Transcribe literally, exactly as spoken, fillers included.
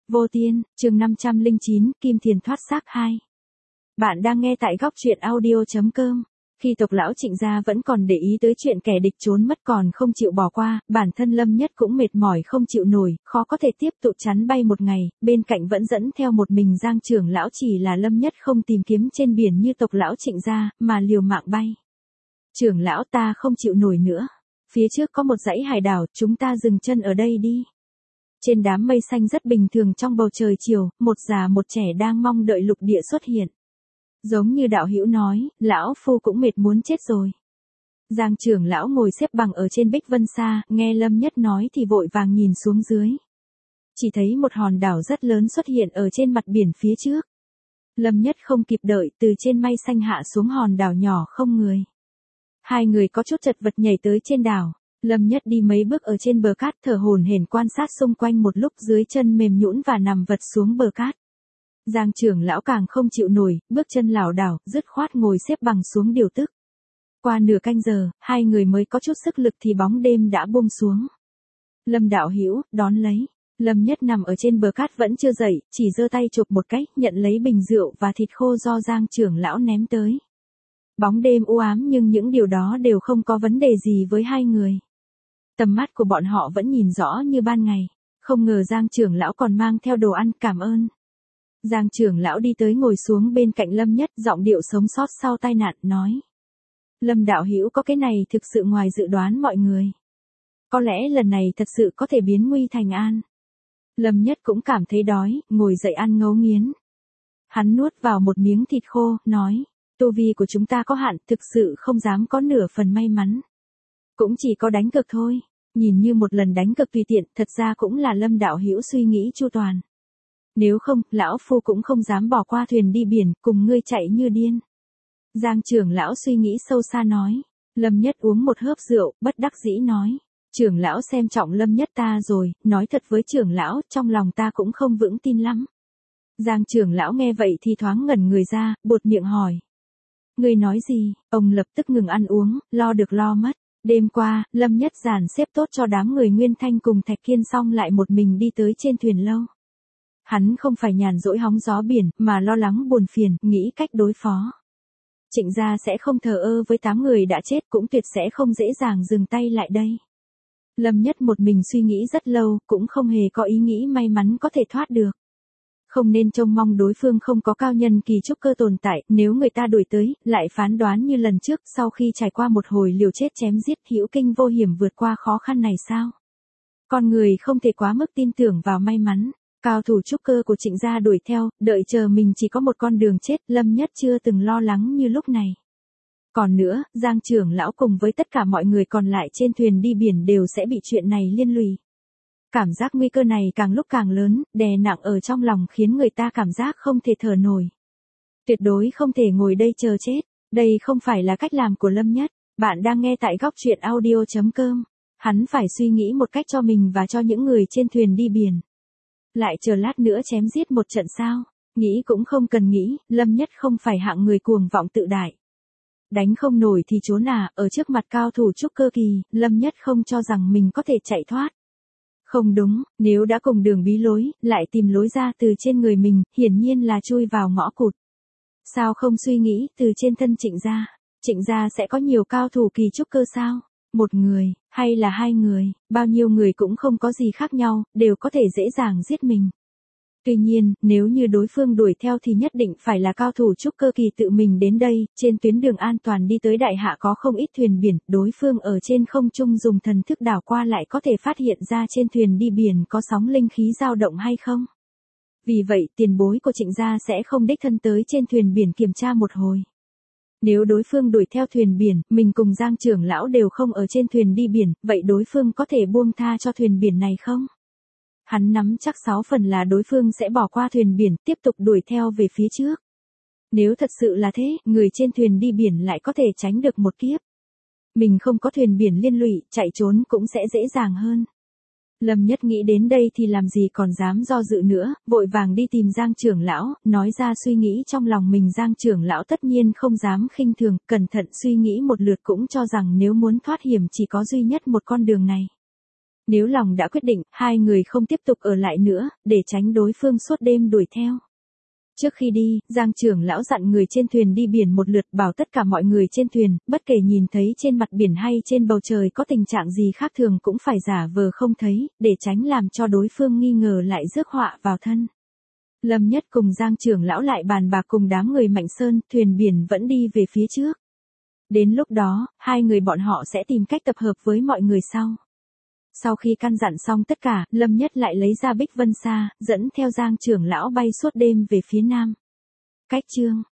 Vô Tiên, chương năm trăm lẻ chín, Kim Thiền thoát xác hai. Bạn đang nghe tại góc truyện audio chấm com. Khi tộc lão Trịnh gia vẫn còn để ý tới chuyện kẻ địch trốn mất còn không chịu bỏ qua, bản thân Lâm Nhất cũng mệt mỏi không chịu nổi, khó có thể tiếp tục chắn bay một ngày, bên cạnh vẫn dẫn theo một mình Giang trưởng lão, chỉ là Lâm Nhất không tìm kiếm trên biển như tộc lão Trịnh gia, mà liều mạng bay. Trưởng lão, ta không chịu nổi nữa. Phía trước có một dãy hải đảo, chúng ta dừng chân ở đây đi. Trên đám mây xanh rất bình thường trong bầu trời chiều, một già một trẻ đang mong đợi lục địa xuất hiện. Giống như đạo hữu nói, lão phu cũng mệt muốn chết rồi. Giang trưởng lão ngồi xếp bằng ở trên Bích Vân Sa, nghe Lâm Nhất nói thì vội vàng nhìn xuống dưới. Chỉ thấy một hòn đảo rất lớn xuất hiện ở trên mặt biển phía trước. Lâm Nhất không kịp đợi, từ trên mây xanh hạ xuống hòn đảo nhỏ không người. Hai người có chút chật vật nhảy tới trên đảo. Lâm Nhất đi mấy bước ở trên bờ cát, thở hổn hển quan sát xung quanh một lúc, dưới chân mềm nhũn và nằm vật xuống bờ cát. Giang trưởng lão càng không chịu nổi, bước chân lảo đảo, dứt khoát ngồi xếp bằng xuống điều tức. Qua nửa canh giờ, hai người mới có chút sức lực thì bóng đêm đã buông xuống. Lâm đạo hữu, đón lấy. Lâm Nhất nằm ở trên bờ cát vẫn chưa dậy, chỉ giơ tay chụp một cái, nhận lấy bình rượu và thịt khô do Giang trưởng lão ném tới. Bóng đêm u ám nhưng những điều đó đều không có vấn đề gì với hai người. Tầm mắt của bọn họ vẫn nhìn rõ như ban ngày. Không ngờ Giang trưởng lão còn mang theo đồ ăn, cảm ơn. Giang trưởng lão đi tới ngồi xuống bên cạnh Lâm Nhất, giọng điệu sống sót sau tai nạn, nói. Lâm đạo hữu có cái này thực sự ngoài dự đoán mọi người. Có lẽ lần này thật sự có thể biến nguy thành an. Lâm Nhất cũng cảm thấy đói, ngồi dậy ăn ngấu nghiến. Hắn nuốt vào một miếng thịt khô, nói. Tu vi của chúng ta có hạn, thực sự không dám có nửa phần may mắn. Cũng chỉ có đánh cược thôi. Nhìn như một lần đánh cược tùy tiện, thật ra cũng là Lâm đạo hữu suy nghĩ chu toàn. Nếu không, lão phu cũng không dám bỏ qua thuyền đi biển, cùng ngươi chạy như điên. Giang trưởng lão suy nghĩ sâu xa nói. Lâm Nhất uống một hớp rượu, bất đắc dĩ nói. Trưởng lão xem trọng Lâm Nhất ta rồi, nói thật với trưởng lão, trong lòng ta cũng không vững tin lắm. Giang trưởng lão nghe vậy thì thoáng ngẩn người ra, buột miệng hỏi. Ngươi nói gì? Ông lập tức ngừng ăn uống, lo được lo mất. Đêm qua, Lâm Nhất dàn xếp tốt cho đám người Nguyên Thanh cùng Thạch Kiên xong lại một mình đi tới trên thuyền lâu. Hắn không phải nhàn rỗi hóng gió biển, mà lo lắng buồn phiền, nghĩ cách đối phó. Trịnh gia sẽ không thờ ơ với tám người đã chết, cũng tuyệt sẽ không dễ dàng dừng tay lại đây. Lâm Nhất một mình suy nghĩ rất lâu, cũng không hề có ý nghĩ may mắn có thể thoát được. Không nên trông mong đối phương không có cao nhân kỳ trúc cơ tồn tại, nếu người ta đuổi tới, lại phán đoán như lần trước, sau khi trải qua một hồi liều chết chém giết, hữu kinh vô hiểm vượt qua khó khăn này sao? Con người không thể quá mức tin tưởng vào may mắn. Cao thủ trúc cơ của Trịnh gia đuổi theo, đợi chờ mình chỉ có một con đường chết, Lâm Nhất chưa từng lo lắng như lúc này. Còn nữa, Giang trưởng lão cùng với tất cả mọi người còn lại trên thuyền đi biển đều sẽ bị chuyện này liên lụy. Cảm giác nguy cơ này càng lúc càng lớn, đè nặng ở trong lòng khiến người ta cảm giác không thể thở nổi. Tuyệt đối không thể ngồi đây chờ chết, đây không phải là cách làm của Lâm Nhất. Bạn đang nghe tại góc truyện audio chấm com. Hắn phải suy nghĩ một cách cho mình và cho những người trên thuyền đi biển. Lại chờ lát nữa chém giết một trận sao? Nghĩ cũng không cần nghĩ, Lâm Nhất không phải hạng người cuồng vọng tự đại. Đánh không nổi thì trốn à, ở trước mặt cao thủ trúc cơ kỳ, Lâm Nhất không cho rằng mình có thể chạy thoát. Không đúng, nếu đã cùng đường bí lối, lại tìm lối ra từ trên người mình, hiển nhiên là chui vào ngõ cụt. Sao không suy nghĩ, từ trên thân Trịnh gia, Trịnh gia sẽ có nhiều cao thủ kỳ trúc cơ sao? Một người, hay là hai người, bao nhiêu người cũng không có gì khác nhau, đều có thể dễ dàng giết mình. Tuy nhiên, nếu như đối phương đuổi theo thì nhất định phải là cao thủ trúc cơ kỳ tự mình đến đây, trên tuyến đường an toàn đi tới đại hạ có không ít thuyền biển, đối phương ở trên không trung dùng thần thức đảo qua lại có thể phát hiện ra trên thuyền đi biển có sóng linh khí dao động hay không. Vì vậy, tiền bối của Trịnh gia sẽ không đích thân tới trên thuyền biển kiểm tra một hồi. Nếu đối phương đuổi theo thuyền biển, mình cùng Giang trưởng lão đều không ở trên thuyền đi biển, vậy đối phương có thể buông tha cho thuyền biển này không? Hắn nắm chắc sáu phần là đối phương sẽ bỏ qua thuyền biển, tiếp tục đuổi theo về phía trước. Nếu thật sự là thế, người trên thuyền đi biển lại có thể tránh được một kiếp. Mình không có thuyền biển liên lụy, chạy trốn cũng sẽ dễ dàng hơn. Lâm Nhất nghĩ đến đây thì làm gì còn dám do dự nữa, vội vàng đi tìm Giang trưởng lão, nói ra suy nghĩ trong lòng mình. Giang trưởng lão tất nhiên không dám khinh thường, cẩn thận suy nghĩ một lượt cũng cho rằng nếu muốn thoát hiểm chỉ có duy nhất một con đường này. Nếu lòng đã quyết định, hai người không tiếp tục ở lại nữa, để tránh đối phương suốt đêm đuổi theo. Trước khi đi, Giang trưởng lão dặn người trên thuyền đi biển một lượt, bảo tất cả mọi người trên thuyền, bất kể nhìn thấy trên mặt biển hay trên bầu trời có tình trạng gì khác thường cũng phải giả vờ không thấy, để tránh làm cho đối phương nghi ngờ lại rước họa vào thân. Lâm Nhất cùng Giang trưởng lão lại bàn bạc cùng đám người Mạnh Sơn, thuyền biển vẫn đi về phía trước. Đến lúc đó, hai người bọn họ sẽ tìm cách tập hợp với mọi người sau. Sau khi căn dặn xong tất cả, Lâm Nhất lại lấy ra Bích Vân Sa, dẫn theo Giang trưởng lão bay suốt đêm về phía nam. Cách chương